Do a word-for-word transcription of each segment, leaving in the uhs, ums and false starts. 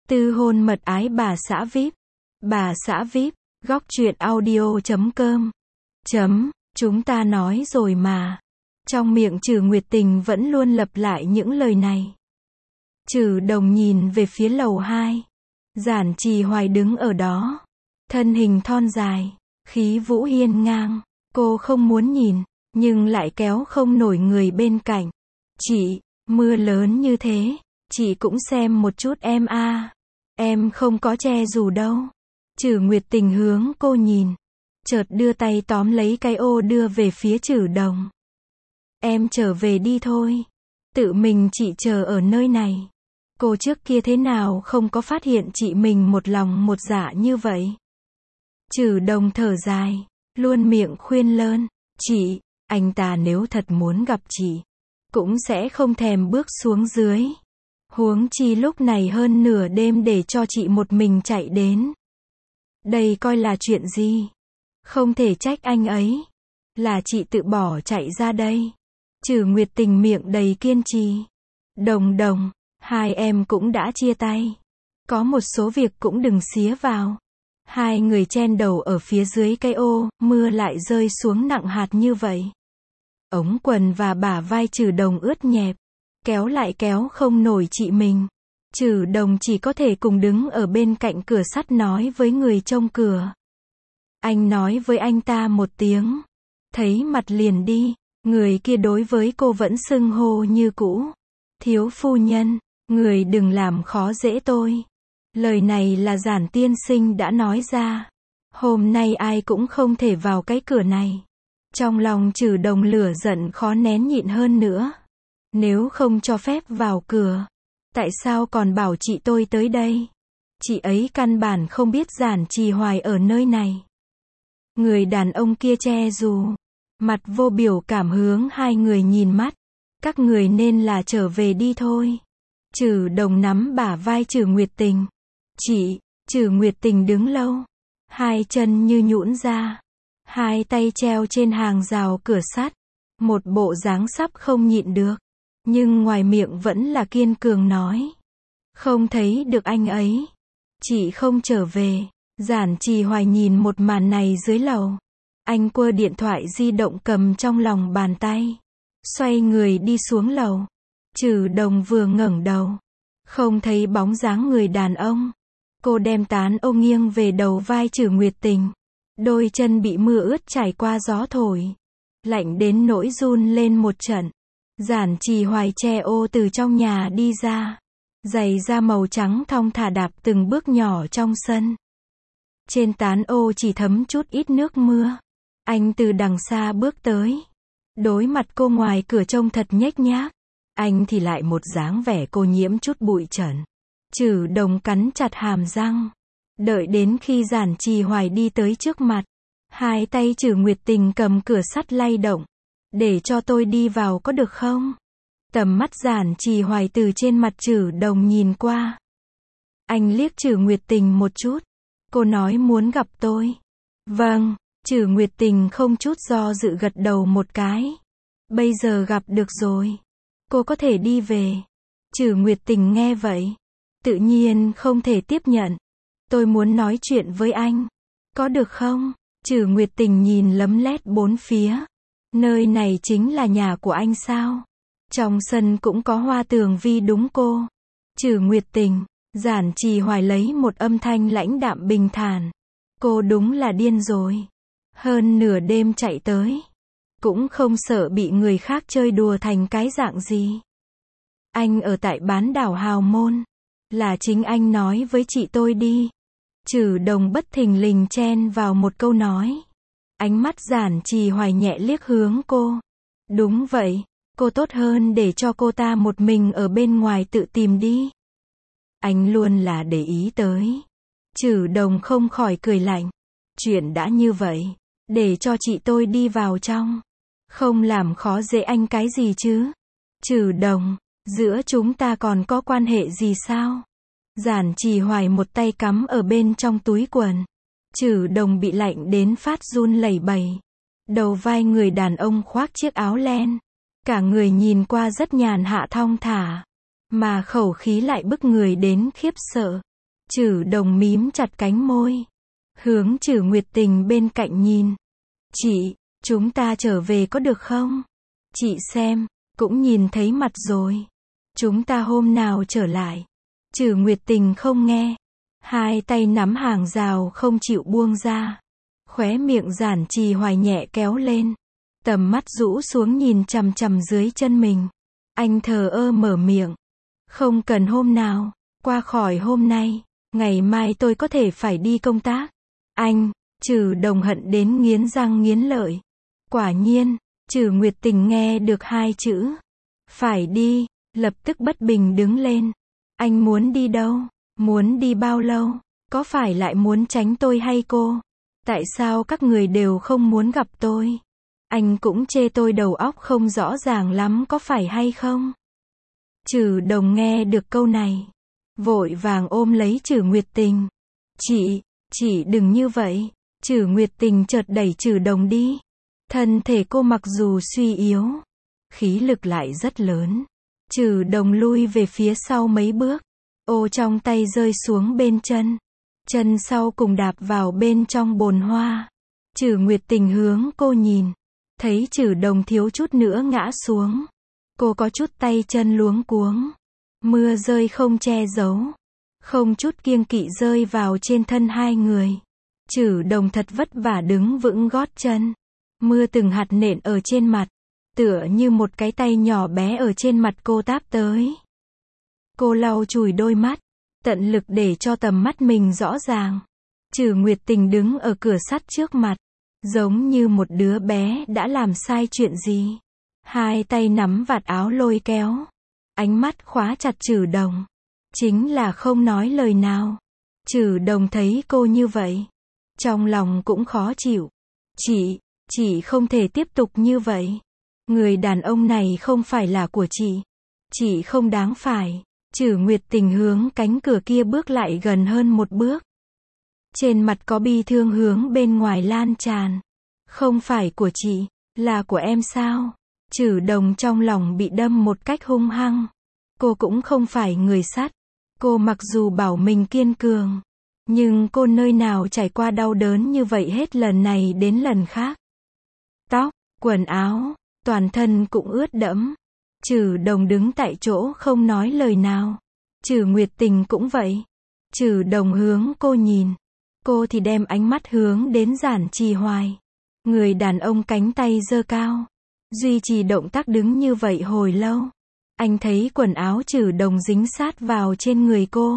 Tư hôn mật ái bà xã vi ai pi. Bà xã vi ai pi, góc truyện audio chấm com. Chấm, chúng ta nói rồi mà. Trong miệng Trừ Nguyệt Tình vẫn luôn lặp lại những lời này. Trừ Đồng nhìn về phía lầu hai. Giản Trì Hoài đứng ở đó. Thân hình thon dài, khí vũ hiên ngang. Cô không muốn nhìn, nhưng lại kéo không nổi người bên cạnh. Chị, mưa lớn như thế, chị cũng xem một chút em a. À. Em không có che dù đâu. Trừ Nguyệt Tình hướng cô nhìn. Chợt đưa tay tóm lấy cái ô đưa về phía Trừ Đồng. Em trở về đi thôi. Tự mình chị chờ ở nơi này. Cô trước kia thế nào không có phát hiện chị mình một lòng một dạ như vậy. Trừ Đồng thở dài, luôn miệng khuyên lơn. Chị, anh ta nếu thật muốn gặp chị, cũng sẽ không thèm bước xuống dưới. Huống chi lúc này hơn nửa đêm để cho chị một mình chạy đến. Đây coi là chuyện gì? Không thể trách anh ấy. Là chị tự bỏ chạy ra đây. Trừ Nguyệt Tình miệng đầy kiên trì. Đồng Đồng, hai em cũng đã chia tay. Có một số việc cũng đừng xía vào. Hai người chen đầu ở phía dưới cây ô, mưa lại rơi xuống nặng hạt như vậy. Ống quần và bả vai Trừ Đồng ướt nhẹp. Kéo lại kéo không nổi chị mình. Trừ Đồng chỉ có thể cùng đứng ở bên cạnh cửa sắt nói với người trông cửa. Anh nói với anh ta một tiếng. Thấy mặt liền đi. Người kia đối với cô vẫn xưng hô như cũ. Thiếu phu nhân, người đừng làm khó dễ tôi. Lời này là Giản tiên sinh đã nói ra. Hôm nay ai cũng không thể vào cái cửa này. Trong lòng Trừ Đồng lửa giận khó nén nhịn hơn nữa. Nếu không cho phép vào cửa, tại sao còn bảo chị tôi tới đây? Chị ấy căn bản không biết Giản Trì Hoài ở nơi này. Người đàn ông kia che dù, mặt vô biểu cảm hướng hai người nhìn mắt. Các người nên là trở về đi thôi. Trừ Đồng nắm bả vai Trừ Nguyệt Tình. Chị, Trừ Nguyệt Tình đứng lâu. Hai chân như nhũn ra. Hai tay treo trên hàng rào cửa sắt. Một bộ dáng sắp không nhịn được. Nhưng ngoài miệng vẫn là kiên cường nói. Không thấy được anh ấy. Chị không trở về. Giản Trì Hoài nhìn một màn này dưới lầu. Anh quơ điện thoại di động cầm trong lòng bàn tay. Xoay người đi xuống lầu. Trừ Đồng vừa ngẩng đầu. Không thấy bóng dáng người đàn ông. Cô đem tán ô nghiêng về đầu vai Trừ Nguyệt Tình. Đôi chân bị mưa ướt trải qua gió thổi. Lạnh đến nỗi run lên một trận. Giản Trì Hoài che ô từ trong nhà đi ra. Giày da màu trắng thong thả đạp từng bước nhỏ trong sân. Trên tán ô chỉ thấm chút ít nước mưa. Anh từ đằng xa bước tới. Đối mặt cô ngoài cửa trông thật nhếch nhác. Anh thì lại một dáng vẻ cô nhiễm chút bụi trần. Trừ Đồng cắn chặt hàm răng. Đợi đến khi Giản Trì Hoài đi tới trước mặt. Hai tay Trừ Nguyệt Tình cầm cửa sắt lay động. Để cho tôi đi vào có được không? Tầm mắt Giản Trì Hoài từ trên mặt Trừ Đồng nhìn qua. Anh liếc Trừ Nguyệt Tình một chút. Cô nói muốn gặp tôi. Vâng, Trừ Nguyệt Tình không chút do dự gật đầu một cái. Bây giờ gặp được rồi. Cô có thể đi về. Trừ Nguyệt Tình nghe vậy. Tự nhiên không thể tiếp nhận. Tôi muốn nói chuyện với anh. Có được không? Trừ Nguyệt Tình nhìn lấm lét bốn phía. Nơi này chính là nhà của anh sao? Trong sân cũng có hoa tường vi đúng cô. Trừ Nguyệt Tình. Giản Trì Hoài lấy một âm thanh lãnh đạm bình thản. Cô đúng là điên rồi. Hơn nửa đêm chạy tới. Cũng không sợ bị người khác chơi đùa thành cái dạng gì. Anh ở tại bán đảo Hào Môn. Là chính anh nói với chị tôi đi. Trừ Đồng bất thình lình chen vào một câu nói. Ánh mắt Giản Trì Hoài nhẹ liếc hướng cô. Đúng vậy, cô tốt hơn để cho cô ta một mình ở bên ngoài tự tìm đi. Anh luôn là để ý tới. Trừ Đồng không khỏi cười lạnh. Chuyện đã như vậy, để cho chị tôi đi vào trong. Không làm khó dễ anh cái gì chứ. Trừ Đồng, giữa chúng ta còn có quan hệ gì sao? Giản Trì Hoài một tay cắm ở bên trong túi quần. Trừ Đồng bị lạnh đến phát run lẩy bẩy. Đầu vai người đàn ông khoác chiếc áo len. Cả người nhìn qua rất nhàn hạ thong thả. Mà khẩu khí lại bức người đến khiếp sợ. Trử Đồng mím chặt cánh môi, hướng Trử Nguyệt Tình bên cạnh nhìn. Chị, chúng ta trở về có được không? Chị xem, cũng nhìn thấy mặt rồi. Chúng ta hôm nào trở lại? Trử Nguyệt Tình không nghe. Hai tay nắm hàng rào không chịu buông ra. Khóe miệng Giản Trì Hoài nhẹ kéo lên. Tầm mắt rũ xuống nhìn chằm chằm dưới chân mình. Anh thờ ơ mở miệng. Không cần hôm nào, qua khỏi hôm nay. Ngày mai tôi có thể phải đi công tác. Anh, Trử Đồng hận đến nghiến răng nghiến lợi. Quả nhiên, Trử Nguyệt Tình nghe được hai chữ. Phải đi, lập tức bất bình đứng lên. Anh muốn đi đâu? Muốn đi bao lâu? Có phải lại muốn tránh tôi hay cô? Tại sao các người đều không muốn gặp tôi? Anh cũng chê tôi đầu óc không rõ ràng lắm có phải hay không? Trử Đồng nghe được câu này, vội vàng ôm lấy Trử Nguyệt Tình. Chị, chị đừng như vậy. Trử Nguyệt Tình chợt đẩy Trử Đồng đi. Thân thể cô mặc dù suy yếu, khí lực lại rất lớn. Trử Đồng lui về phía sau mấy bước. Ô trong tay rơi xuống bên chân. Chân sau cùng đạp vào bên trong bồn hoa. Trử Nguyệt Tình hướng cô nhìn. Thấy Trử Đồng thiếu chút nữa ngã xuống. Cô có chút tay chân luống cuống. Mưa rơi không che giấu. Không chút kiêng kỵ rơi vào trên thân hai người. Trử Đồng thật vất vả đứng vững gót chân. Mưa từng hạt nện ở trên mặt. Tựa như một cái tay nhỏ bé ở trên mặt cô táp tới. Cô lau chùi đôi mắt. Tận lực để cho tầm mắt mình rõ ràng. Trử Nguyệt Tình đứng ở cửa sắt trước mặt. Giống như một đứa bé đã làm sai chuyện gì. Hai tay nắm vạt áo lôi kéo. Ánh mắt khóa chặt Trử Đồng. Chính là không nói lời nào. Trử Đồng thấy cô như vậy. Trong lòng cũng khó chịu. Chị, chị không thể tiếp tục như vậy. Người đàn ông này không phải là của chị. Chị không đáng phải. Trử Nguyệt Tình hướng cánh cửa kia bước lại gần hơn một bước. Trên mặt có bi thương hướng bên ngoài lan tràn. Không phải của chị, là của em sao? Trử Đồng trong lòng bị đâm một cách hung hăng. Cô cũng không phải người sắt. Cô mặc dù bảo mình kiên cường, nhưng cô nơi nào trải qua đau đớn như vậy hết lần này đến lần khác. Tóc, quần áo, toàn thân cũng ướt đẫm. Trử Đồng đứng tại chỗ không nói lời nào. Trử Nguyệt Tình cũng vậy. Trử Đồng hướng cô nhìn. Cô thì đem ánh mắt hướng đến Giản Trì Hoài. Người đàn ông cánh tay giơ cao. Duy trì động tác đứng như vậy hồi lâu. Anh thấy quần áo Trử Đồng dính sát vào trên người cô.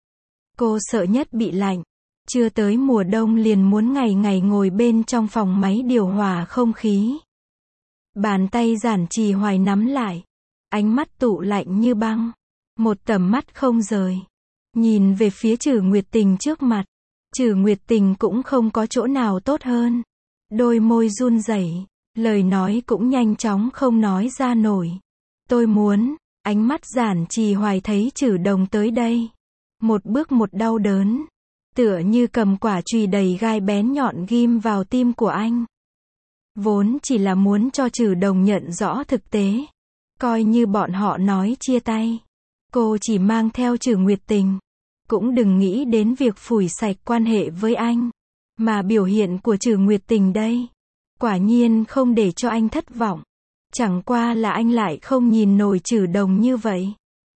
Cô sợ nhất bị lạnh. Chưa tới mùa đông liền muốn ngày ngày ngồi bên trong phòng máy điều hòa không khí. Bàn tay Giản Trì Hoài nắm lại. Ánh mắt tụ lạnh như băng. Một tầm mắt không rời. Nhìn về phía Trử Nguyệt Tình trước mặt. Trử Nguyệt Tình cũng không có chỗ nào tốt hơn. Đôi môi run rẩy, lời nói cũng nhanh chóng không nói ra nổi. Tôi muốn, ánh mắt Giản Trì Hoài thấy Trử Đồng tới đây. Một bước một đau đớn. Tựa như cầm quả chùy đầy gai bén nhọn ghim vào tim của anh. Vốn chỉ là muốn cho Trử Đồng nhận rõ thực tế. Coi như bọn họ nói chia tay. Cô chỉ mang theo Trử Nguyệt Tình. Cũng đừng nghĩ đến việc phủi sạch quan hệ với anh. Mà biểu hiện của Trử Nguyệt Tình đây. Quả nhiên không để cho anh thất vọng. Chẳng qua là anh lại không nhìn nổi Trử Đồng như vậy.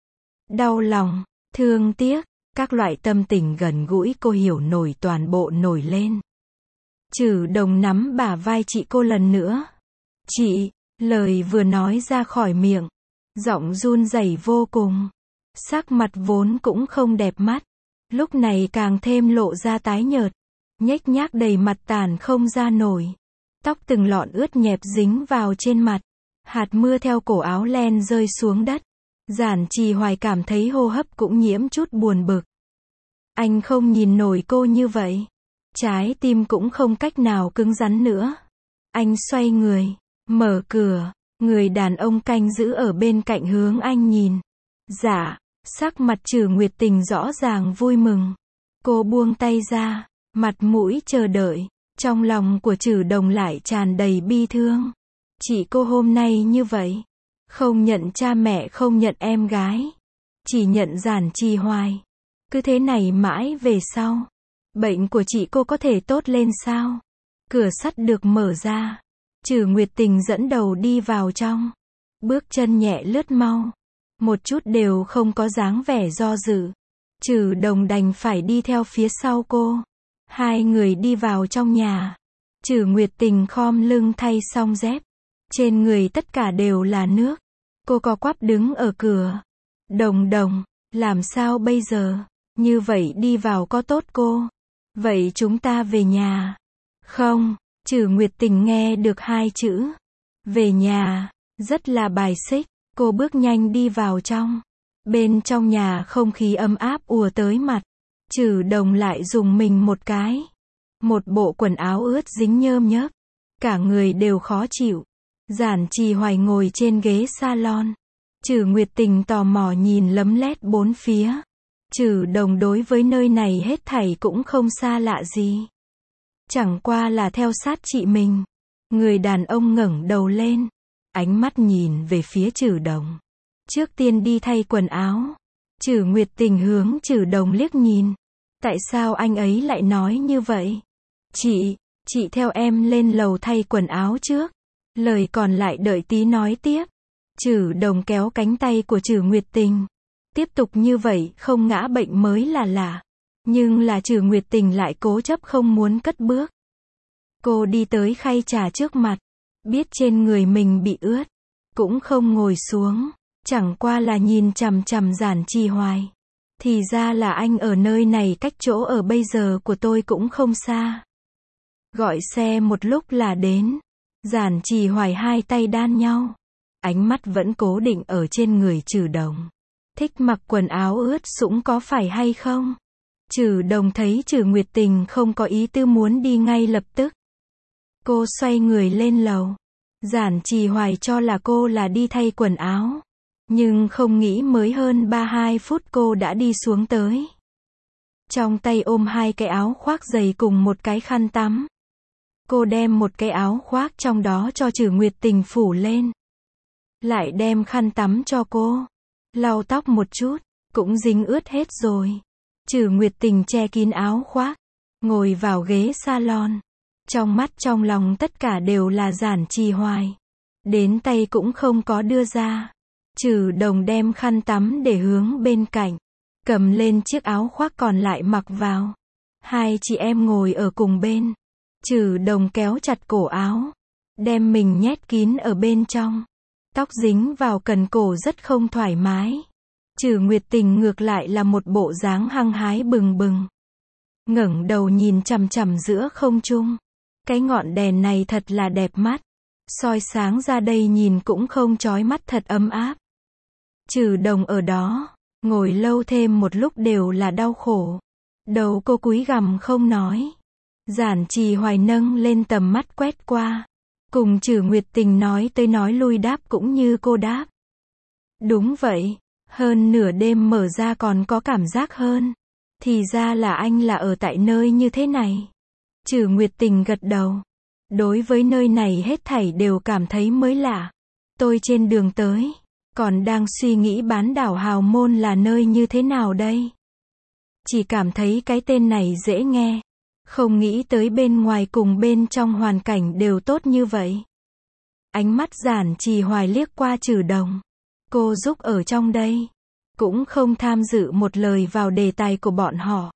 Đau lòng, thương tiếc, các loại tâm tình gần gũi cô hiểu nổi toàn bộ nổi lên. Trử Đồng nắm bả vai chị cô lần nữa. Chị, lời vừa nói ra khỏi miệng. Giọng run rẩy vô cùng. Sắc mặt vốn cũng không đẹp mắt. Lúc này càng thêm lộ ra tái nhợt. Nhếch nhác đầy mặt tàn không ra nổi. Tóc từng lọn ướt nhẹp dính vào trên mặt. Hạt mưa theo cổ áo len rơi xuống đất. Giản Trì Hoài cảm thấy hô hấp cũng nhiễm chút buồn bực. Anh không nhìn nổi cô như vậy. Trái tim cũng không cách nào cứng rắn nữa. Anh xoay người, mở cửa. Người đàn ông canh giữ ở bên cạnh hướng anh nhìn. Dạ, sắc mặt Trử Nguyệt Tình rõ ràng vui mừng. Cô buông tay ra, mặt mũi chờ đợi. Trong lòng của Trử Đồng lại tràn đầy bi thương. Chị cô hôm nay như vậy. Không nhận cha mẹ, không nhận em gái. Chỉ nhận Giản Trì Hoài. Cứ thế này mãi về sau, bệnh của chị cô có thể tốt lên sao? Cửa sắt được mở ra. Trừ Nguyệt Tình dẫn đầu đi vào trong. Bước chân nhẹ lướt mau. Một chút đều không có dáng vẻ do dự. Trừ Đồng đành phải đi theo phía sau cô. Hai người đi vào trong nhà. Trừ Nguyệt Tình khom lưng thay xong dép. Trên người tất cả đều là nước. Cô co quắp đứng ở cửa. Đồng Đồng, làm sao bây giờ? Như vậy đi vào có tốt cô? Vậy chúng ta về nhà. Không, Trừ Nguyệt Tình nghe được hai chữ. Về nhà, rất là bài xích. Cô bước nhanh đi vào trong. Bên trong nhà không khí ấm áp ùa tới mặt. Trừ Đồng lại dùng mình một cái. Một bộ quần áo ướt dính nhơm nhớp. Cả người đều khó chịu. Giản Trì Hoài ngồi trên ghế salon. Trừ Nguyệt Tình tò mò nhìn lấm lét bốn phía. Trừ Đồng đối với nơi này hết thảy cũng không xa lạ gì. Chẳng qua là theo sát chị mình. Người đàn ông ngẩng đầu lên. Ánh mắt nhìn về phía Trừ Đồng. Trước tiên đi thay quần áo. Trừ Nguyệt Tình hướng Trừ Đồng liếc nhìn. Tại sao anh ấy lại nói như vậy? Chị, chị theo em lên lầu thay quần áo trước. Lời còn lại đợi tí nói tiếp. Trừ Đồng kéo cánh tay của Trừ Nguyệt Tình. Tiếp tục như vậy không ngã bệnh mới là lạ. Nhưng là Trừ Nguyệt Tình lại cố chấp không muốn cất bước. Cô đi tới khay trà trước mặt. Biết trên người mình bị ướt. Cũng không ngồi xuống. Chẳng qua là nhìn chằm chằm Giản Trì Hoài. Thì ra là anh ở nơi này cách chỗ ở bây giờ của tôi cũng không xa. Gọi xe một lúc là đến. Giản Trì Hoài hai tay đan nhau. Ánh mắt vẫn cố định ở trên người Trừ Đồng. Thích mặc quần áo ướt sũng có phải hay không? Trừ Đồng thấy Trừ Nguyệt Tình không có ý tư muốn đi ngay lập tức. Cô xoay người lên lầu. Giản Trì Hoài cho là cô là đi thay quần áo. Nhưng không nghĩ mới hơn ba mươi hai phút cô đã đi xuống tới. Trong tay ôm hai cái áo khoác dày cùng một cái khăn tắm. Cô đem một cái áo khoác trong đó cho Trừ Nguyệt Tình phủ lên. Lại đem khăn tắm cho cô. Lau tóc một chút, cũng dính ướt hết rồi. Trừ Nguyệt Tình che kín áo khoác. Ngồi vào ghế salon. Trong mắt trong lòng tất cả đều là Giản Trì Hoài. Đến tay cũng không có đưa ra. Trừ Đồng đem khăn tắm để hướng bên cạnh. Cầm lên chiếc áo khoác còn lại mặc vào. Hai chị em ngồi ở cùng bên. Trừ Đồng kéo chặt cổ áo. Đem mình nhét kín ở bên trong. Tóc dính vào cần cổ rất không thoải mái. Trừ Nguyệt Tình ngược lại là một bộ dáng hăng hái bừng bừng. Ngẩng đầu nhìn chằm chằm giữa không trung. Cái ngọn đèn này thật là đẹp mắt. Soi sáng ra đây nhìn cũng không chói mắt thật ấm áp. Trừ Đồng ở đó, ngồi lâu thêm một lúc đều là đau khổ. Đầu cô cúi gằm không nói. Giản Trì Hoài nâng lên tầm mắt quét qua. Cùng Trừ Nguyệt Tình nói tới nói lui đáp cũng như cô đáp. Đúng vậy, hơn nửa đêm mở ra còn có cảm giác hơn. Thì ra là anh là ở tại nơi như thế này. Trừ Nguyệt Tình gật đầu. Đối với nơi này hết thảy đều cảm thấy mới lạ. Tôi trên đường tới, còn đang suy nghĩ bán đảo Hào Môn là nơi như thế nào đây. Chỉ cảm thấy cái tên này dễ nghe. Không nghĩ tới bên ngoài cùng bên trong hoàn cảnh đều tốt như vậy. Ánh mắt Giản Trì Hoài liếc qua Trừ Đồng. Cô giúp ở trong đây. Cũng không tham dự một lời vào đề tài của bọn họ.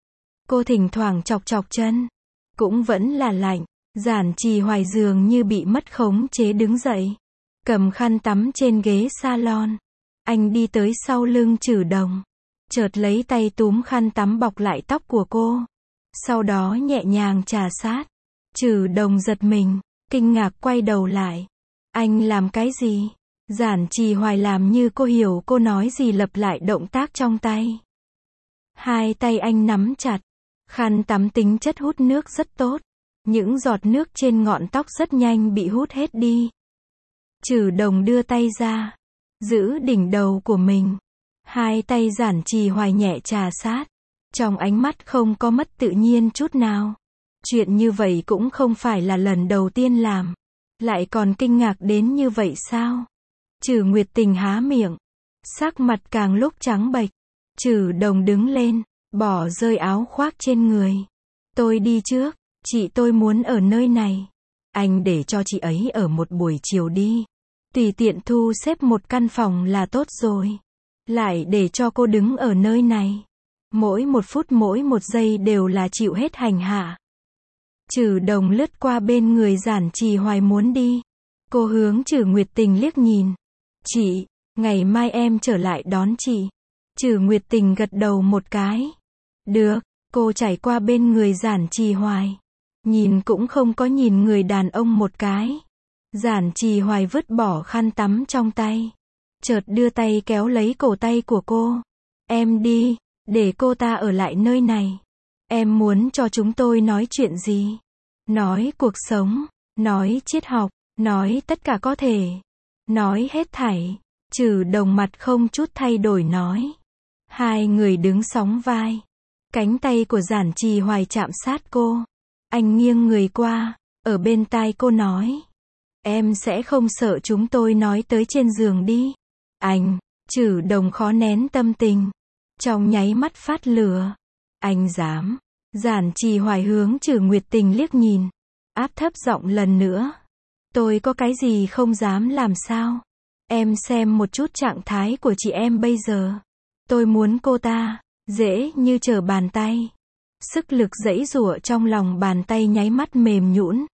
Cô thỉnh thoảng chọc chọc chân. Cũng vẫn là lạnh. Giản Trì Hoài dường như bị mất khống chế đứng dậy. Cầm khăn tắm trên ghế salon. Anh đi tới sau lưng Trừ Đồng. Chợt lấy tay túm khăn tắm bọc lại tóc của cô. Sau đó nhẹ nhàng chà sát. Trừ Đồng giật mình. Kinh ngạc quay đầu lại. Anh làm cái gì? Giản Trì Hoài làm như cô hiểu cô nói gì lặp lại động tác trong tay. Hai tay anh nắm chặt. Khăn tắm tính chất hút nước rất tốt. Những giọt nước trên ngọn tóc rất nhanh bị hút hết đi. Trừ Đồng đưa tay ra. Giữ đỉnh đầu của mình. Hai tay Giản Trì Hoài nhẹ chà sát. Trong ánh mắt không có mất tự nhiên chút nào. Chuyện như vậy cũng không phải là lần đầu tiên làm. Lại còn kinh ngạc đến như vậy sao? Trừ Nguyệt Tình há miệng. Sắc mặt càng lúc trắng bệch. Trừ Đồng đứng lên, bỏ rơi áo khoác trên người. Tôi đi trước, chị tôi muốn ở nơi này. Anh để cho chị ấy ở một buổi chiều đi. Tùy tiện thu xếp một căn phòng là tốt rồi. Lại để cho cô đứng ở nơi này. Mỗi một phút mỗi một giây đều là chịu hết hành hạ. Trừ Đồng lướt qua bên người Giản Trì Hoài muốn đi. Cô hướng Trừ Nguyệt Tình liếc nhìn. Chị, ngày mai em trở lại đón chị. Trừ Nguyệt Tình gật đầu một cái. Được, cô trải qua bên người Giản Trì Hoài. Nhìn cũng không có nhìn người đàn ông một cái. Giản Trì Hoài vứt bỏ khăn tắm trong tay. Chợt đưa tay kéo lấy cổ tay của cô. Em đi, để cô ta ở lại nơi này. Em muốn cho chúng tôi nói chuyện gì? Nói cuộc sống, nói triết học, nói tất cả có thể. Nói hết thảy. Trừ Đồng mặt không chút thay đổi nói. Hai người đứng sóng vai. Cánh tay của Giản Trì Hoài chạm sát cô. Anh nghiêng người qua, ở bên tai cô nói. Em sẽ không sợ chúng tôi nói tới trên giường đi. Anh, Trừ Đồng khó nén tâm tình. Trong nháy mắt phát lửa. Anh dám. Giản Trì Hoài hướng Trừ Nguyệt Tình liếc nhìn. Áp thấp giọng lần nữa. Tôi có cái gì không dám làm sao? Em xem một chút trạng thái của chị em bây giờ. Tôi muốn cô ta, dễ như trở bàn tay. Sức lực giãy giụa trong lòng bàn tay nháy mắt mềm nhũn.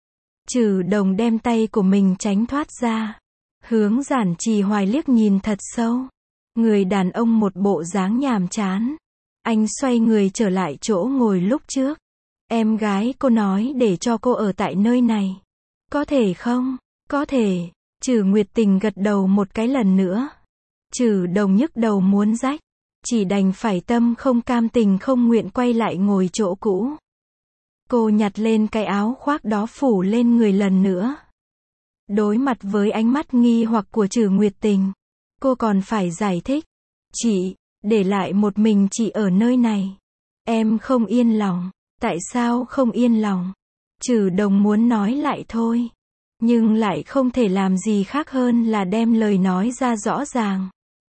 Trừ Đồng đem tay của mình tránh thoát ra. Hướng Giản Trì Hoài liếc nhìn thật sâu. Người đàn ông một bộ dáng nhàm chán. Anh xoay người trở lại chỗ ngồi lúc trước. Em gái cô nói để cho cô ở tại nơi này. Có thể không? Có thể. Trừ Nguyệt Tình gật đầu một cái lần nữa. Trừ Đồng nhức đầu muốn rách. Chỉ đành phải tâm không cam tình không nguyện quay lại ngồi chỗ cũ. Cô nhặt lên cái áo khoác đó phủ lên người lần nữa. Đối mặt với ánh mắt nghi hoặc của Trừ Nguyệt Tình. Cô còn phải giải thích. Chị, để lại một mình chị ở nơi này. Em không yên lòng. Tại sao không yên lòng? Trừ Đồng muốn nói lại thôi. Nhưng lại không thể làm gì khác hơn là đem lời nói ra rõ ràng.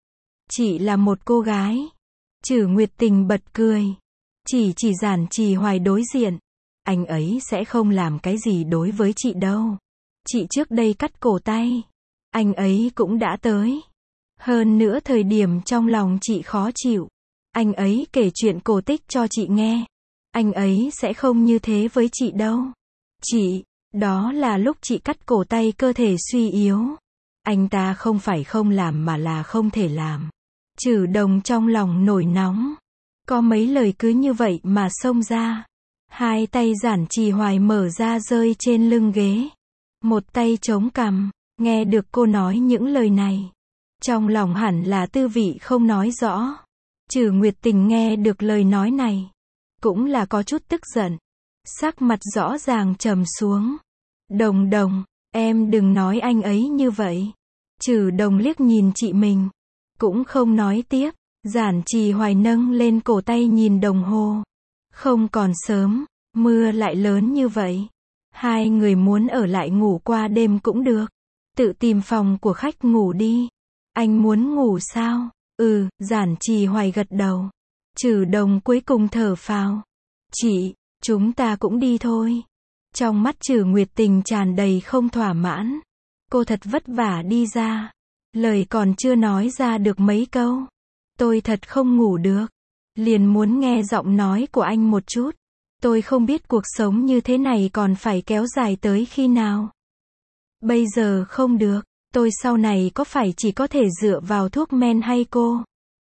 Chị là một cô gái. Trừ Nguyệt Tình bật cười. Chỉ chỉ Giản Trì Hoài đối diện. Anh ấy sẽ không làm cái gì đối với chị đâu. Chị trước đây cắt cổ tay. Anh ấy cũng đã tới. Hơn nữa thời điểm trong lòng chị khó chịu. Anh ấy kể chuyện cổ tích cho chị nghe. Anh ấy sẽ không như thế với chị đâu. Chị, đó là lúc chị cắt cổ tay cơ thể suy yếu. Anh ta không phải không làm mà là không thể làm. Trừ Đồng trong lòng nổi nóng. Có mấy lời cứ như vậy mà xông ra. Hai tay Giản Trì Hoài mở ra rơi trên lưng ghế. Một tay chống cằm. Nghe được cô nói những lời này. Trong lòng hẳn là tư vị không nói rõ. Trừ Nguyệt Tình nghe được lời nói này. Cũng là có chút tức giận. Sắc mặt rõ ràng trầm xuống. Đồng Đồng, em đừng nói anh ấy như vậy. Trừ Đồng liếc nhìn chị mình. Cũng không nói tiếp. Giản Trì Hoài nâng lên cổ tay nhìn đồng hồ. Không còn sớm, mưa lại lớn như vậy. Hai người muốn ở lại ngủ qua đêm cũng được. Tự tìm phòng của khách ngủ đi. Anh muốn ngủ sao? Ừ, Giản Trì Hoài gật đầu. Trừ Đồng cuối cùng thở phào. Chị, chúng ta cũng đi thôi. Trong mắt Trừ Nguyệt Tình tràn đầy không thỏa mãn. Cô thật vất vả đi ra. Lời còn chưa nói ra được mấy câu. Tôi thật không ngủ được. Liền muốn nghe giọng nói của anh một chút. Tôi không biết cuộc sống như thế này còn phải kéo dài tới khi nào. Bây giờ không được. Tôi sau này có phải chỉ có thể dựa vào thuốc men hay cô?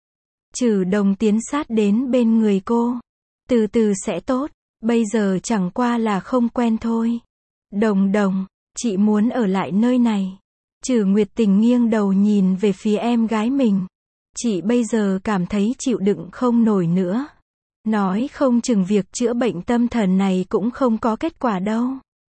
Trừ Đồng tiến sát đến bên người cô. Từ từ sẽ tốt. Bây giờ chẳng qua là không quen thôi. Đồng Đồng, chị muốn ở lại nơi này. Trừ Nguyệt Tình nghiêng đầu nhìn về phía em gái mình. Chị bây giờ cảm thấy chịu đựng không nổi nữa. Nói không chừng việc chữa bệnh tâm thần này cũng không có kết quả đâu.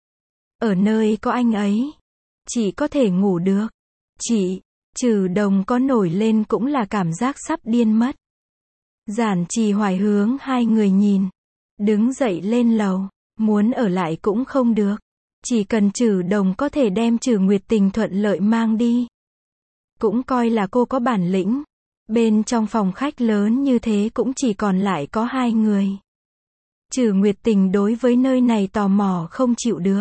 Ở nơi có anh ấy, chị có thể ngủ được. Chị, Trừ Đồng có nổi lên cũng là cảm giác sắp điên mất. Giản Trì Hoài hướng hai người nhìn. Đứng dậy lên lầu. Muốn ở lại cũng không được. Chỉ cần Trừ Đồng có thể đem Trừ Nguyệt Tình thuận lợi mang đi. Cũng coi là cô có bản lĩnh. Bên trong phòng khách lớn như thế cũng chỉ còn lại có hai người. Trừ Nguyệt Tình đối với nơi này tò mò không chịu được.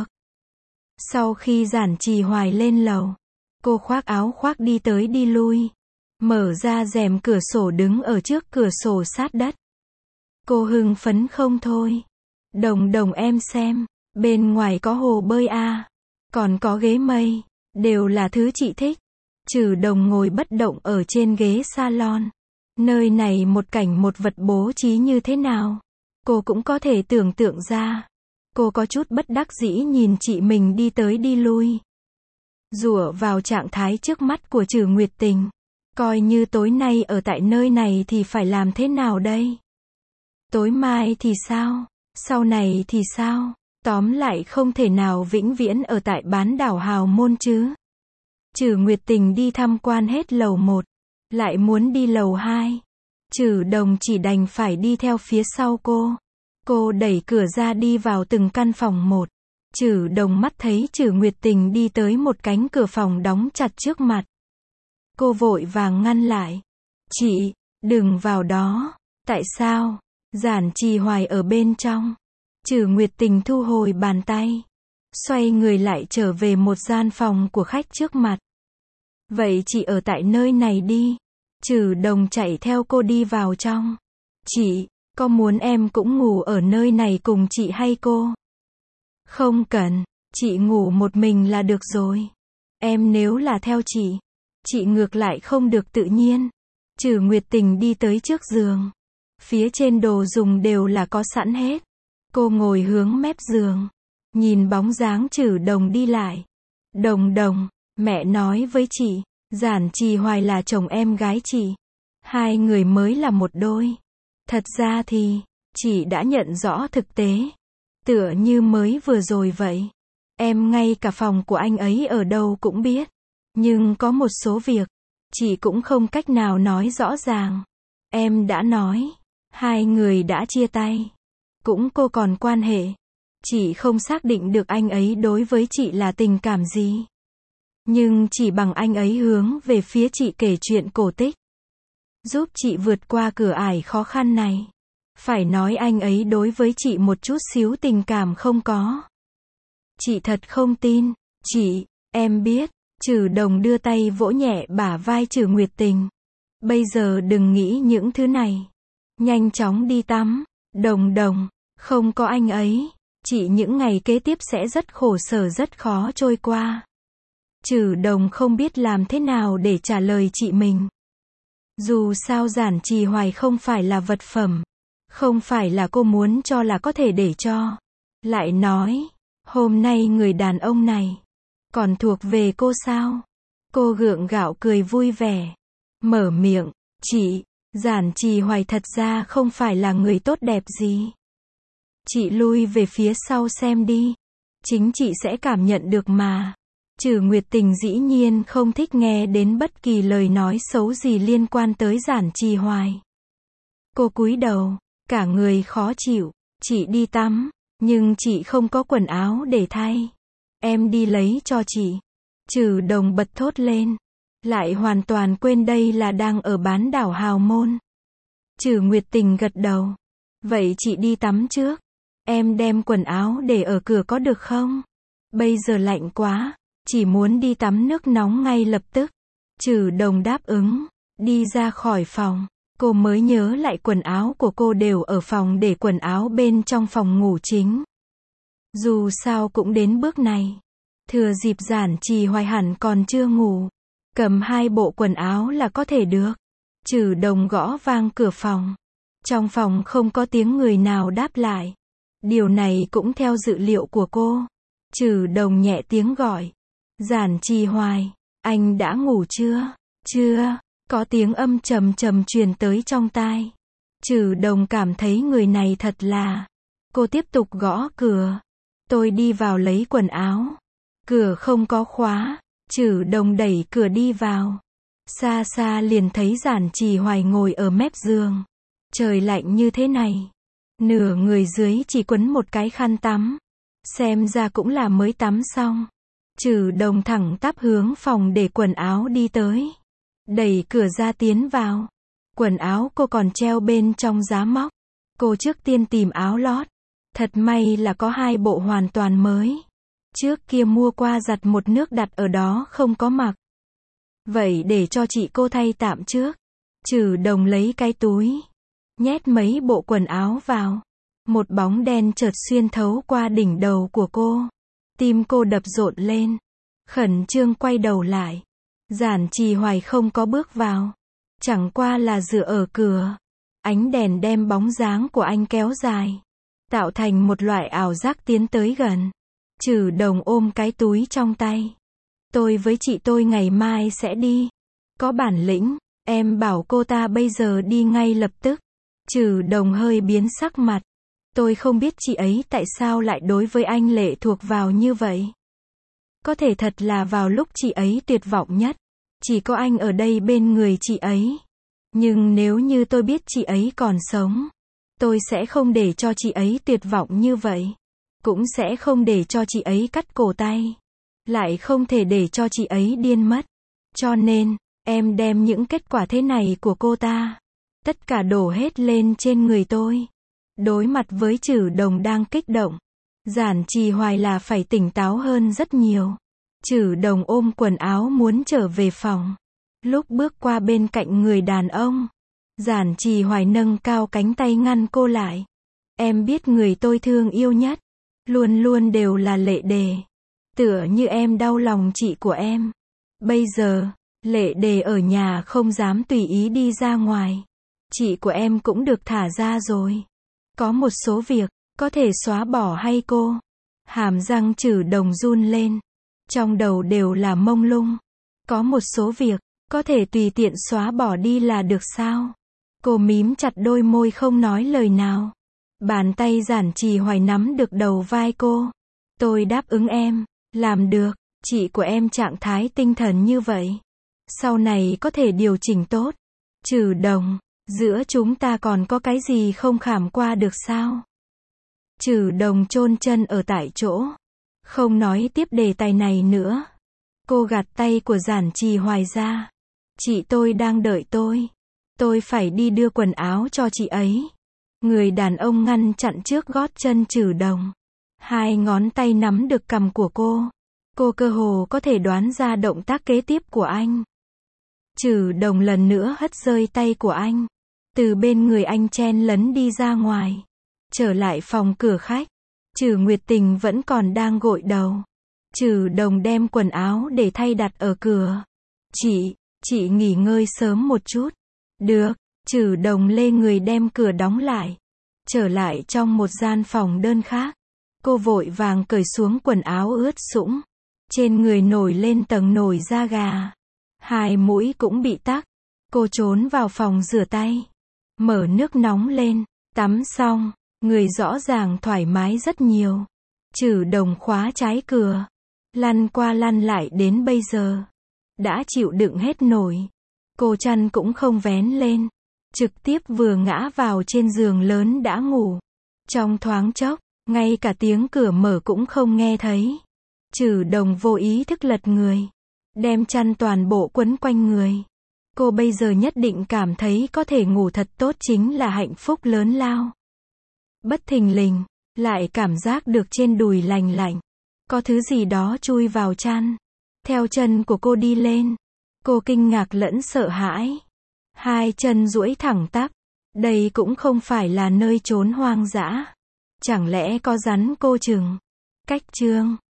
Sau khi Giản Trì Hoài lên lầu, cô khoác áo khoác đi tới đi lui, mở ra rèm cửa sổ đứng ở trước cửa sổ sát đất. Cô hưng phấn không thôi. Đồng Đồng em xem, bên ngoài có hồ bơi à, còn có ghế mây, đều là thứ chị thích. Trừ Đồng ngồi bất động ở trên ghế salon. Nơi này một cảnh một vật bố trí như thế nào, cô cũng có thể tưởng tượng ra. Cô có chút bất đắc dĩ nhìn chị mình đi tới đi lui. Rủa vào trạng thái trước mắt của Trừ Nguyệt Tình. Coi như tối nay ở tại nơi này thì phải làm thế nào đây? Tối mai thì sao? Sau này thì sao? Tóm lại không thể nào vĩnh viễn ở tại bán đảo Hào Môn chứ. Trừ Nguyệt Tình đi tham quan hết lầu một, lại muốn đi lầu hai. Trừ Đồng chỉ đành phải đi theo phía sau cô. Cô đẩy cửa ra đi vào từng căn phòng một. Trừ Đồng mắt thấy Trừ Nguyệt Tình đi tới một cánh cửa phòng đóng chặt trước mặt. Cô vội vàng ngăn lại. Chị, đừng vào đó. Tại sao? Giản Trì Hoài ở bên trong. Trừ Nguyệt Tình thu hồi bàn tay, xoay người lại trở về một gian phòng của khách trước mặt. Vậy chị ở tại nơi này đi. Trừ Đồng chạy theo cô đi vào trong. Chị, có muốn em cũng ngủ ở nơi này cùng chị hay cô? Không cần, chị ngủ một mình là được rồi. Em nếu là theo chị, chị ngược lại không được tự nhiên. Trừ Nguyệt Tình đi tới trước giường. Phía trên đồ dùng đều là có sẵn hết. Cô ngồi hướng mép giường, nhìn bóng dáng Trừ Đồng đi lại. Đồng Đồng, mẹ nói với chị, Giản Trì Hoài là chồng em gái chị. Hai người mới là một đôi. Thật ra thì, chị đã nhận rõ thực tế. Tựa như mới vừa rồi vậy. Em ngay cả phòng của anh ấy ở đâu cũng biết. Nhưng có một số việc, chị cũng không cách nào nói rõ ràng. Em đã nói, hai người đã chia tay. Cũng cô còn quan hệ. Chị không xác định được anh ấy đối với chị là tình cảm gì. Nhưng chỉ bằng anh ấy hướng về phía chị kể chuyện cổ tích, giúp chị vượt qua cửa ải khó khăn này. Phải nói anh ấy đối với chị một chút xíu tình cảm không có. Chị thật không tin. Chị, em biết. Trừ Đồng đưa tay vỗ nhẹ bả vai Trừ Nguyệt Tình. Bây giờ đừng nghĩ những thứ này. Nhanh chóng đi tắm. Đồng Đồng, không có anh ấy, chị những ngày kế tiếp sẽ rất khổ sở rất khó trôi qua. Trừ Đồng không biết làm thế nào để trả lời chị mình. Dù sao Giản Trì Hoài không phải là vật phẩm. Không phải là cô muốn cho là có thể để cho. Lại nói, hôm nay người đàn ông này còn thuộc về cô sao? Cô gượng gạo cười vui vẻ, mở miệng, chị, Giản Trì Hoài thật ra không phải là người tốt đẹp gì. Chị lui về phía sau xem đi. Chính chị sẽ cảm nhận được mà. Trừ Nguyệt Tình dĩ nhiên không thích nghe đến bất kỳ lời nói xấu gì liên quan tới Giản Trì Hoài. Cô cúi đầu, cả người khó chịu. Chị đi tắm, nhưng chị không có quần áo để thay. Em đi lấy cho chị. Trừ Đồng bật thốt lên. Lại hoàn toàn quên đây là đang ở bán đảo Hào Môn. Trừ Nguyệt Tình gật đầu. Vậy chị đi tắm trước. Em đem quần áo để ở cửa có được không? Bây giờ lạnh quá. Chỉ muốn đi tắm nước nóng ngay lập tức. Trừ Đồng đáp ứng. Đi ra khỏi phòng. Cô mới nhớ lại quần áo của cô đều ở phòng để quần áo bên trong phòng ngủ chính. Dù sao cũng đến bước này. Thừa dịp Giản Trì Hoài hẳn còn chưa ngủ. Cầm hai bộ quần áo là có thể được. Trừ Đồng gõ vang cửa phòng. Trong phòng không có tiếng người nào đáp lại. Điều này cũng theo dự liệu của cô. Trừ Đồng nhẹ tiếng gọi. Giản Trì Hoài, anh đã ngủ chưa? Chưa. Có tiếng âm trầm trầm truyền tới trong tai. Trừ Đồng cảm thấy người này thật là. Cô tiếp tục gõ cửa. Tôi đi vào lấy quần áo. Cửa không có khóa. Trừ Đồng đẩy cửa đi vào. Xa xa liền thấy Giản Trì Hoài ngồi ở mép giường. Trời lạnh như thế này. Nửa người dưới chỉ quấn một cái khăn tắm. Xem ra cũng là mới tắm xong. Trừ Đồng thẳng tắp hướng phòng để quần áo đi tới. Đẩy cửa ra tiến vào. Quần áo cô còn treo bên trong giá móc. Cô trước tiên tìm áo lót. Thật may là có hai bộ hoàn toàn mới. Trước kia mua qua giặt một nước đặt ở đó không có mặc. Vậy để cho chị cô thay tạm trước. Trừ Đồng lấy cái túi. Nhét mấy bộ quần áo vào. Một bóng đen chợt xuyên thấu qua đỉnh đầu của cô. Tim cô đập rộn lên. Khẩn trương quay đầu lại. Giản Trì Hoài không có bước vào. Chẳng qua là dựa ở cửa. Ánh đèn đem bóng dáng của anh kéo dài. Tạo thành một loại ảo giác tiến tới gần. Trừ Đồng ôm cái túi trong tay. Tôi với chị tôi ngày mai sẽ đi. Có bản lĩnh, em bảo cô ta bây giờ đi ngay lập tức. Trừ Đồng hơi biến sắc mặt. Tôi không biết chị ấy tại sao lại đối với anh lệ thuộc vào như vậy. Có thể thật là vào lúc chị ấy tuyệt vọng nhất. Chỉ có anh ở đây bên người chị ấy. Nhưng nếu như tôi biết chị ấy còn sống, tôi sẽ không để cho chị ấy tuyệt vọng như vậy. Cũng sẽ không để cho chị ấy cắt cổ tay. Lại không thể để cho chị ấy điên mất. Cho nên, em đem những kết quả thế này của cô ta, tất cả đổ hết lên trên người tôi. Đối mặt với Trừ Đồng đang kích động, Giản Trì Hoài là phải tỉnh táo hơn rất nhiều. Trừ Đồng ôm quần áo muốn trở về phòng. Lúc bước qua bên cạnh người đàn ông, Giản Trì Hoài nâng cao cánh tay ngăn cô lại. Em biết người tôi thương yêu nhất, luôn luôn đều là Lệ Đề. Tựa như em đau lòng chị của em. Bây giờ, Lệ Đề ở nhà không dám tùy ý đi ra ngoài. Chị của em cũng được thả ra rồi. Có một số việc, có thể xóa bỏ hay cô? Hàm răng Trừ Đồng run lên. Trong đầu đều là mông lung. Có một số việc, có thể tùy tiện xóa bỏ đi là được sao? Cô mím chặt đôi môi không nói lời nào. Bàn tay Giản Trì Hoài nắm được đầu vai cô. Tôi đáp ứng em, làm được, chị của em trạng thái tinh thần như vậy. Sau này có thể điều chỉnh tốt. Trừ Đồng, giữa chúng ta còn có cái gì không khảm qua được sao? Trừ Đồng chôn chân ở tại chỗ. Không nói tiếp đề tài này nữa. Cô gạt tay của Giản Trì Hoài ra. Chị tôi đang đợi tôi. Tôi phải đi đưa quần áo cho chị ấy. Người đàn ông ngăn chặn trước gót chân Trừ Đồng. Hai ngón tay nắm được cằm của cô. Cô cơ hồ có thể đoán ra động tác kế tiếp của anh. Trừ Đồng lần nữa hất rơi tay của anh. Từ bên người anh chen lấn đi ra ngoài. Trở lại phòng cửa khách. Trừ Nguyệt Tình vẫn còn đang gội đầu. Trừ Đồng đem quần áo để thay đặt ở cửa. Chị, chị nghỉ ngơi sớm một chút. Được, Trừ Đồng lê người đem cửa đóng lại. Trở lại trong một gian phòng đơn khác. Cô vội vàng cởi xuống quần áo ướt sũng. Trên người nổi lên tầng nổi da gà. Hai mũi cũng bị tắc. Cô trốn vào phòng rửa tay. Mở nước nóng lên. Tắm xong, người rõ ràng thoải mái rất nhiều. Trừ Đồng khóa trái cửa. Lăn qua lăn lại đến bây giờ. Đã chịu đựng hết nổi. Cô chăn cũng không vén lên. Trực tiếp vừa ngã vào trên giường lớn đã ngủ. Trong thoáng chốc, ngay cả tiếng cửa mở cũng không nghe thấy. Trừ Đồng vô ý thức lật người. Đem chăn toàn bộ quấn quanh người. Cô bây giờ nhất định cảm thấy có thể ngủ thật tốt chính là hạnh phúc lớn lao. Bất thình lình, lại cảm giác được trên đùi lành lạnh. Có thứ gì đó chui vào chăn. Theo chân của cô đi lên. Cô kinh ngạc lẫn sợ hãi. Hai chân duỗi thẳng tắp. Đây cũng không phải là nơi trốn hoang dã. Chẳng lẽ có rắn cô chừng? Cách chương